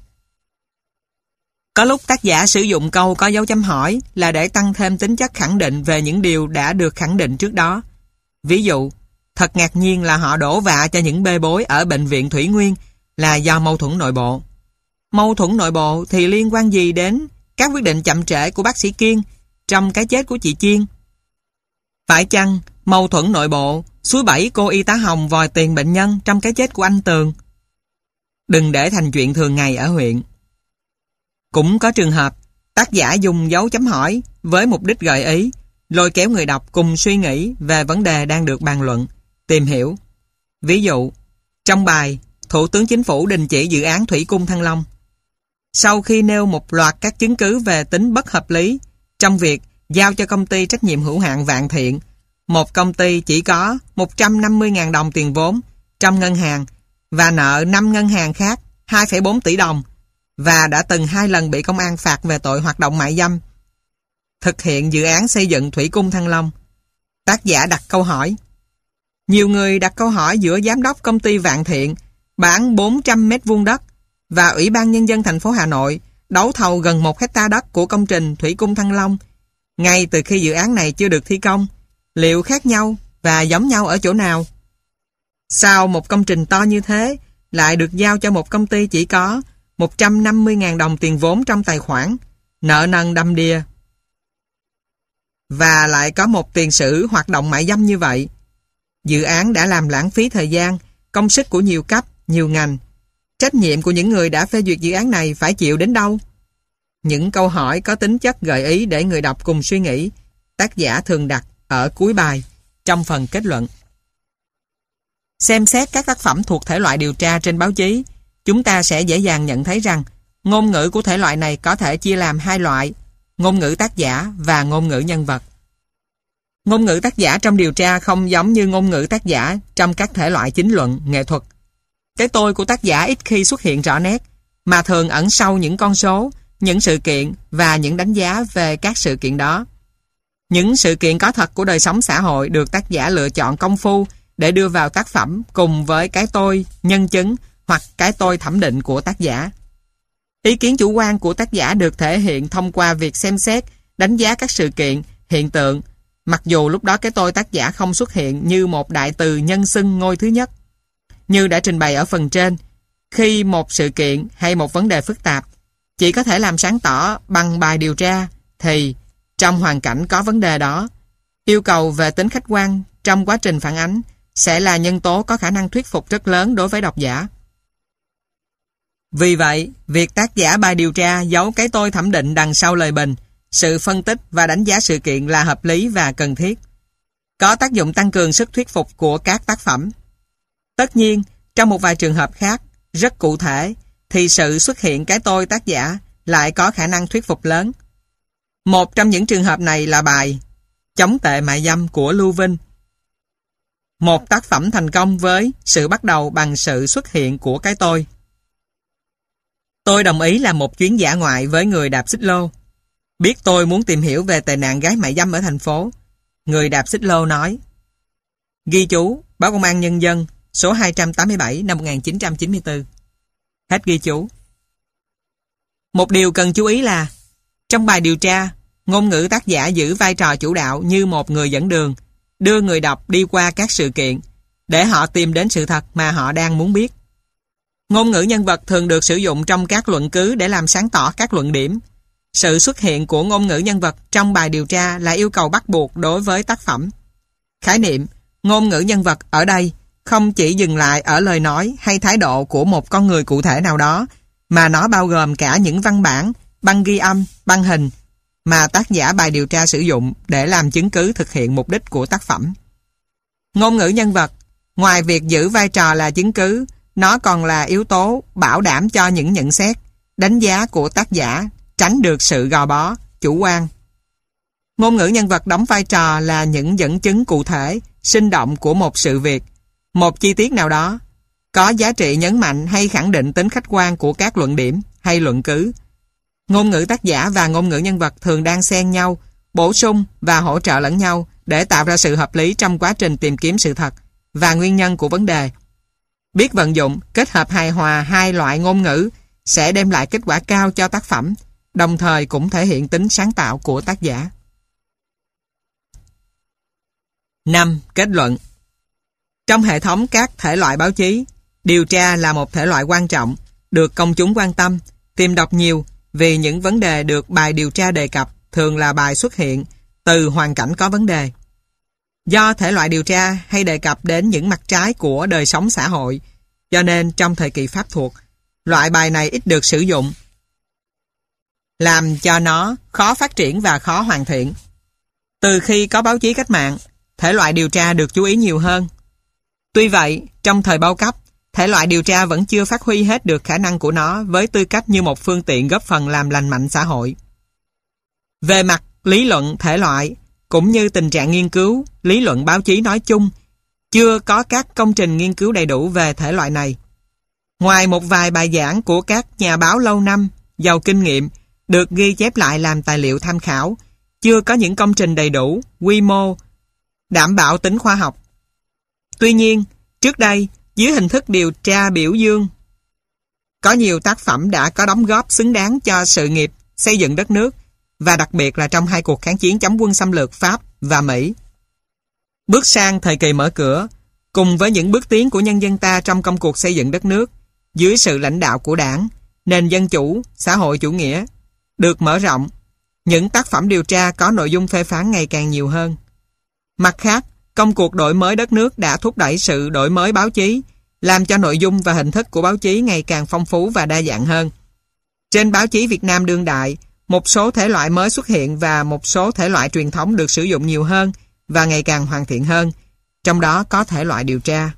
Có lúc tác giả sử dụng câu có dấu chấm hỏi là để tăng thêm tính chất khẳng định về những điều đã được khẳng định trước đó. Ví dụ, thật ngạc nhiên là họ đổ vạ cho những bê bối ở bệnh viện Thủy Nguyên là do mâu thuẫn nội bộ. Mâu thuẫn nội bộ thì liên quan gì đến các quyết định chậm trễ của bác sĩ Kiên trong cái chết của chị Chiên? Phải chăng mâu thuẫn nội bộ xúi bẫy cô y tá Hồng vòi tiền bệnh nhân trong cái chết của anh Tường? Đừng để thành chuyện thường ngày ở huyện. Cũng có trường hợp tác giả dùng dấu chấm hỏi với mục đích gợi ý, lôi kéo người đọc cùng suy nghĩ về vấn đề đang được bàn luận, tìm hiểu. Ví dụ, trong bài Thủ tướng Chính phủ đình chỉ dự án Thủy Cung Thăng Long. Sau khi nêu một loạt các chứng cứ về tính bất hợp lý trong việc giao cho công ty trách nhiệm hữu hạn Vạn Thiện, một công ty chỉ có 150.000 đồng tiền vốn trong ngân hàng và nợ 5 ngân hàng khác 2,4 tỷ đồng và đã từng 2 lần bị công an phạt về tội hoạt động mại dâm, thực hiện dự án xây dựng Thủy Cung Thăng Long. Tác giả đặt câu hỏi. Nhiều người đặt câu hỏi giữa giám đốc công ty Vạn Thiện bán 400 mét vuông đất và Ủy ban Nhân dân thành phố Hà Nội đấu thầu gần 1 hectare đất của công trình Thủy Cung Thăng Long ngay từ khi dự án này chưa được thi công. Liệu khác nhau và giống nhau ở chỗ nào? Sao một công trình to như thế lại được giao cho một công ty chỉ có 150.000 đồng tiền vốn trong tài khoản, nợ nần đầm đìa, và lại có một tiền sử hoạt động mại dâm như vậy? Dự án đã làm lãng phí thời gian, công sức của nhiều cấp, nhiều ngành. Trách nhiệm của những người đã phê duyệt dự án này phải chịu đến đâu? Những câu hỏi có tính chất gợi ý để người đọc cùng suy nghĩ, tác giả thường đặt ở cuối bài, trong phần kết luận. Xem xét các tác phẩm thuộc thể loại điều tra trên báo chí, chúng ta sẽ dễ dàng nhận thấy rằng ngôn ngữ của thể loại này có thể chia làm hai loại, ngôn ngữ tác giả và ngôn ngữ nhân vật. Ngôn ngữ tác giả trong điều tra không giống như ngôn ngữ tác giả trong các thể loại chính luận, nghệ thuật. Cái tôi của tác giả ít khi xuất hiện rõ nét, mà thường ẩn sau những con số, những sự kiện và những đánh giá về các sự kiện đó. Những sự kiện có thật của đời sống xã hội được tác giả lựa chọn công phu để đưa vào tác phẩm cùng với cái tôi nhân chứng hoặc cái tôi thẩm định của tác giả. Ý kiến chủ quan của tác giả được thể hiện thông qua việc xem xét, đánh giá các sự kiện, hiện tượng, mặc dù lúc đó cái tôi tác giả không xuất hiện như một đại từ nhân xưng ngôi thứ nhất. Như đã trình bày ở phần trên, khi một sự kiện hay một vấn đề phức tạp chỉ có thể làm sáng tỏ bằng bài điều tra, thì trong hoàn cảnh có vấn đề đó, yêu cầu về tính khách quan trong quá trình phản ánh sẽ là nhân tố có khả năng thuyết phục rất lớn đối với độc giả. Vì vậy, việc tác giả bài điều tra giấu cái tôi thẩm định đằng sau lời bình, sự phân tích và đánh giá sự kiện là hợp lý và cần thiết, có tác dụng tăng cường sức thuyết phục của các tác phẩm. Tất nhiên, trong một vài trường hợp khác, rất cụ thể, thì sự xuất hiện cái tôi tác giả lại có khả năng thuyết phục lớn. Một trong những trường hợp này là bài Chống tệ mại dâm của Lưu Vinh. Một tác phẩm thành công với sự bắt đầu bằng sự xuất hiện của cái tôi. Tôi đồng ý làm một chuyến dã ngoại với người đạp xích lô. Biết tôi muốn tìm hiểu về tệ nạn gái mại dâm ở thành phố. Người đạp xích lô nói. Ghi chú, Báo Công an Nhân dân, số 287 năm 1994. Hết ghi chú. Một điều cần chú ý là, trong bài điều tra, ngôn ngữ tác giả giữ vai trò chủ đạo như một người dẫn đường, đưa người đọc đi qua các sự kiện, để họ tìm đến sự thật mà họ đang muốn biết. Ngôn ngữ nhân vật thường được sử dụng trong các luận cứ để làm sáng tỏ các luận điểm. Sự xuất hiện của ngôn ngữ nhân vật trong bài điều tra là yêu cầu bắt buộc đối với tác phẩm. Khái niệm ngôn ngữ nhân vật ở đây không chỉ dừng lại ở lời nói hay thái độ của một con người cụ thể nào đó, mà nó bao gồm cả những văn bản, băng ghi âm, băng hình mà tác giả bài điều tra sử dụng để làm chứng cứ thực hiện mục đích của tác phẩm. Ngôn ngữ nhân vật, ngoài việc giữ vai trò là chứng cứ, nó còn là yếu tố bảo đảm cho những nhận xét, đánh giá của tác giả tránh được sự gò bó, chủ quan. Ngôn ngữ nhân vật đóng vai trò là những dẫn chứng cụ thể, sinh động của một sự việc, một chi tiết nào đó, có giá trị nhấn mạnh hay khẳng định tính khách quan của các luận điểm hay luận cứ. Ngôn ngữ tác giả và ngôn ngữ nhân vật thường đang xen nhau, bổ sung và hỗ trợ lẫn nhau để tạo ra sự hợp lý trong quá trình tìm kiếm sự thật và nguyên nhân của vấn đề. Biết vận dụng, kết hợp hài hòa hai loại ngôn ngữ sẽ đem lại kết quả cao cho tác phẩm, đồng thời cũng thể hiện tính sáng tạo của tác giả. 5. Kết luận. Trong hệ thống các thể loại báo chí, điều tra là một thể loại quan trọng, được công chúng quan tâm, tìm đọc nhiều vì những vấn đề được bài điều tra đề cập thường là bài xuất hiện từ hoàn cảnh có vấn đề. Do thể loại điều tra hay đề cập đến những mặt trái của đời sống xã hội, cho nên trong thời kỳ Pháp thuộc, loại bài này ít được sử dụng, làm cho nó khó phát triển và khó hoàn thiện. Từ khi có báo chí cách mạng, thể loại điều tra được chú ý nhiều hơn. Tuy vậy, trong thời bao cấp, thể loại điều tra vẫn chưa phát huy hết được khả năng của nó với tư cách như một phương tiện góp phần làm lành mạnh xã hội. Về mặt lý luận thể loại, cũng như tình trạng nghiên cứu, lý luận báo chí nói chung, chưa có các công trình nghiên cứu đầy đủ về thể loại này. Ngoài một vài bài giảng của các nhà báo lâu năm, giàu kinh nghiệm, được ghi chép lại làm tài liệu tham khảo, chưa có những công trình đầy đủ, quy mô, đảm bảo tính khoa học. Tuy nhiên, trước đây, dưới hình thức điều tra biểu dương, có nhiều tác phẩm đã có đóng góp xứng đáng cho sự nghiệp xây dựng đất nước, và đặc biệt là trong hai cuộc kháng chiến chống quân xâm lược Pháp và Mỹ. Bước sang thời kỳ mở cửa, cùng với những bước tiến của nhân dân ta trong công cuộc xây dựng đất nước, dưới sự lãnh đạo của Đảng, nền dân chủ, xã hội chủ nghĩa, được mở rộng, những tác phẩm điều tra có nội dung phê phán ngày càng nhiều hơn. Mặt khác, công cuộc đổi mới đất nước đã thúc đẩy sự đổi mới báo chí, làm cho nội dung và hình thức của báo chí ngày càng phong phú và đa dạng hơn. Trên báo chí Việt Nam đương đại, một số thể loại mới xuất hiện và một số thể loại truyền thống được sử dụng nhiều hơn và ngày càng hoàn thiện hơn, trong đó có thể loại điều tra.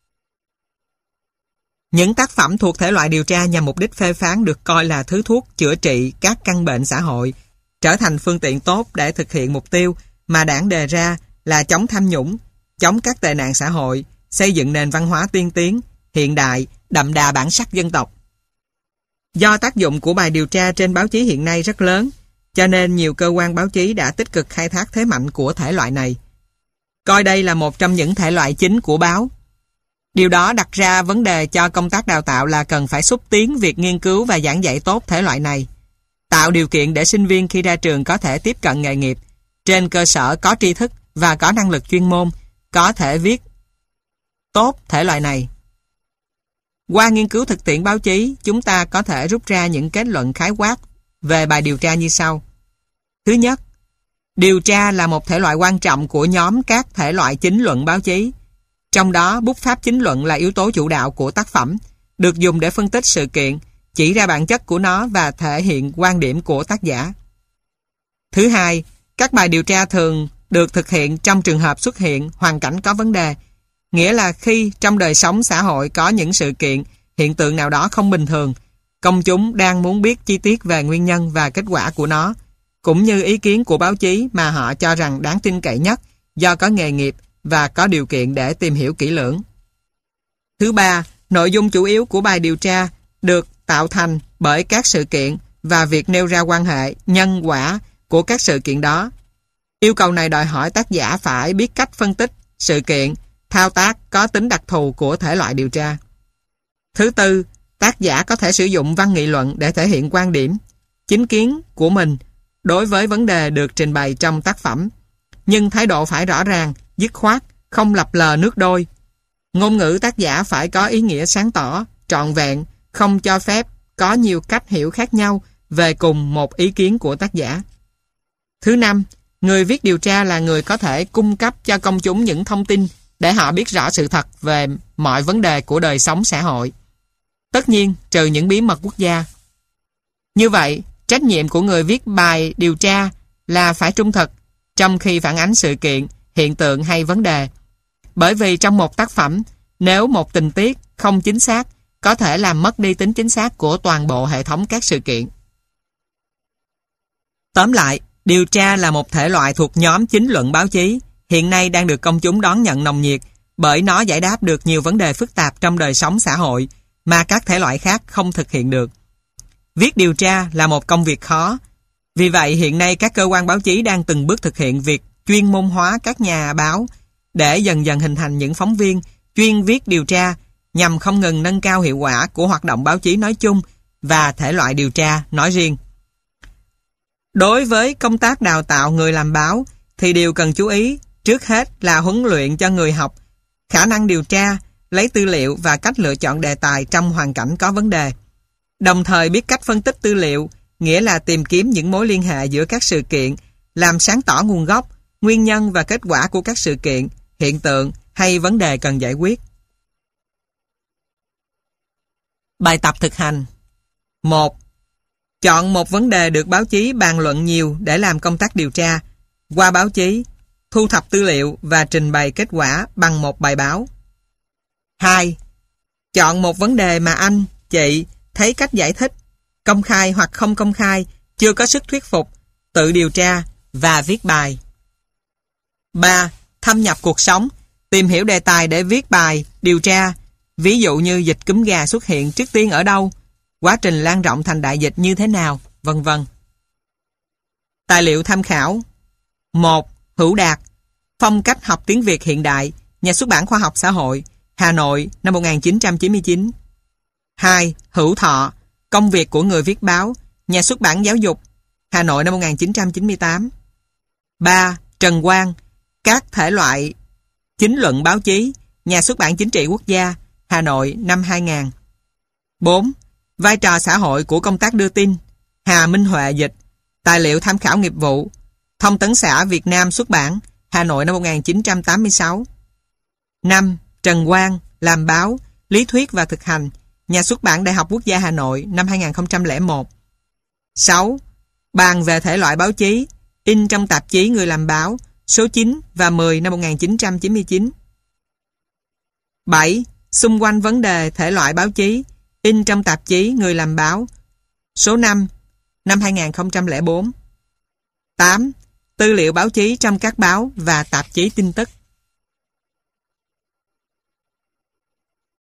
Những tác phẩm thuộc thể loại điều tra nhằm mục đích phê phán được coi là thứ thuốc chữa trị các căn bệnh xã hội, trở thành phương tiện tốt để thực hiện mục tiêu mà Đảng đề ra là chống tham nhũng, chống các tệ nạn xã hội, xây dựng nền văn hóa tiên tiến, hiện đại, đậm đà bản sắc dân tộc. Do tác dụng của bài điều tra trên báo chí hiện nay rất lớn, cho nên nhiều cơ quan báo chí đã tích cực khai thác thế mạnh của thể loại này, coi đây là một trong những thể loại chính của báo. Điều đó đặt ra vấn đề cho công tác đào tạo là cần phải xúc tiến việc nghiên cứu và giảng dạy tốt thể loại này, tạo điều kiện để sinh viên khi ra trường có thể tiếp cận nghề nghiệp, trên cơ sở có tri thức và có năng lực chuyên môn, có thể viết tốt thể loại này. Qua nghiên cứu thực tiễn báo chí, chúng ta có thể rút ra những kết luận khái quát về bài điều tra như sau. Thứ nhất, điều tra là một thể loại quan trọng của nhóm các thể loại chính luận báo chí. Trong đó, bút pháp chính luận là yếu tố chủ đạo của tác phẩm, được dùng để phân tích sự kiện, chỉ ra bản chất của nó và thể hiện quan điểm của tác giả. Thứ hai, các bài điều tra thường được thực hiện trong trường hợp xuất hiện hoàn cảnh có vấn đề, nghĩa là khi trong đời sống xã hội có những sự kiện, hiện tượng nào đó không bình thường, công chúng đang muốn biết chi tiết về nguyên nhân và kết quả của nó, cũng như ý kiến của báo chí mà họ cho rằng đáng tin cậy nhất do có nghề nghiệp và có điều kiện để tìm hiểu kỹ lưỡng. Thứ ba, nội dung chủ yếu của bài điều tra được tạo thành bởi các sự kiện và việc nêu ra quan hệ, nhân quả của các sự kiện đó. Yêu cầu này đòi hỏi tác giả phải biết cách phân tích sự kiện, thao tác có tính đặc thù của thể loại điều tra. Thứ tư, tác giả có thể sử dụng văn nghị luận để thể hiện quan điểm, chính kiến của mình đối với vấn đề được trình bày trong tác phẩm, nhưng thái độ phải rõ ràng, dứt khoát, không lập lờ nước đôi. Ngôn ngữ tác giả phải có ý nghĩa sáng tỏ, trọn vẹn, không cho phép có nhiều cách hiểu khác nhau về cùng một ý kiến của tác giả. Thứ năm, người viết điều tra là người có thể cung cấp cho công chúng những thông tin để họ biết rõ sự thật về mọi vấn đề của đời sống xã hội. Tất nhiên, trừ những bí mật quốc gia. Như vậy, trách nhiệm của người viết bài điều tra là phải trung thực trong khi phản ánh sự kiện, hiện tượng hay vấn đề. Bởi vì trong một tác phẩm, nếu một tình tiết không chính xác, có thể làm mất đi tính chính xác của toàn bộ hệ thống các sự kiện. Tóm lại, điều tra là một thể loại thuộc nhóm chính luận báo chí, hiện nay đang được công chúng đón nhận nồng nhiệt bởi nó giải đáp được nhiều vấn đề phức tạp trong đời sống xã hội mà các thể loại khác không thực hiện được. Viết điều tra là một công việc khó. Vì vậy hiện nay các cơ quan báo chí đang từng bước thực hiện việc chuyên môn hóa các nhà báo để dần dần hình thành những phóng viên chuyên viết điều tra nhằm không ngừng nâng cao hiệu quả của hoạt động báo chí nói chung và thể loại điều tra nói riêng. Đối với công tác đào tạo người làm báo thì điều cần chú ý trước hết là huấn luyện cho người học khả năng điều tra, lấy tư liệu và cách lựa chọn đề tài trong hoàn cảnh có vấn đề. Đồng thời biết cách phân tích tư liệu, nghĩa là tìm kiếm những mối liên hệ giữa các sự kiện, làm sáng tỏ nguồn gốc, nguyên nhân và kết quả của các sự kiện, hiện tượng hay vấn đề cần giải quyết. Bài tập thực hành. 1. Chọn một vấn đề được báo chí bàn luận nhiều để làm công tác điều tra. Qua báo chí, thu thập tư liệu và trình bày kết quả bằng một bài báo. 2. Chọn một vấn đề mà anh, chị thấy cách giải thích, công khai hoặc không công khai, chưa có sức thuyết phục, tự điều tra và viết bài. 3. Thâm nhập cuộc sống, tìm hiểu đề tài để viết bài, điều tra, ví dụ như dịch cúm gà xuất hiện trước tiên ở đâu, quá trình lan rộng thành đại dịch như thế nào, vân vân. Tài liệu tham khảo. 1. Hữu Đạt, Phong cách học tiếng Việt hiện đại, Nhà xuất bản Khoa học Xã hội, Hà Nội năm 1999. 2. Hữu Thọ, Công việc của người viết báo, Nhà xuất bản Giáo dục, Hà Nội năm 1998. 3. Trần Quang, Các thể loại chính luận báo chí, Nhà xuất bản Chính trị Quốc gia, Hà Nội năm 2000. 4. Vai trò xã hội của công tác đưa tin, Hà Minh Huệ dịch, Tài liệu tham khảo nghiệp vụ, Thông tấn xã Việt Nam xuất bản, Hà Nội năm 1986. 5. Trần Quang, làm báo, lý thuyết và thực hành, nhà xuất bản Đại học Quốc gia Hà Nội năm 2001. 6. Bàn về thể loại báo chí, in trong tạp chí Người làm báo, số 9 và 10 năm 1999. 7. Xung quanh vấn đề thể loại báo chí, in trong tạp chí Người làm báo, số 5 năm 2004. 8. Tư liệu báo chí trong các báo và tạp chí tin tức.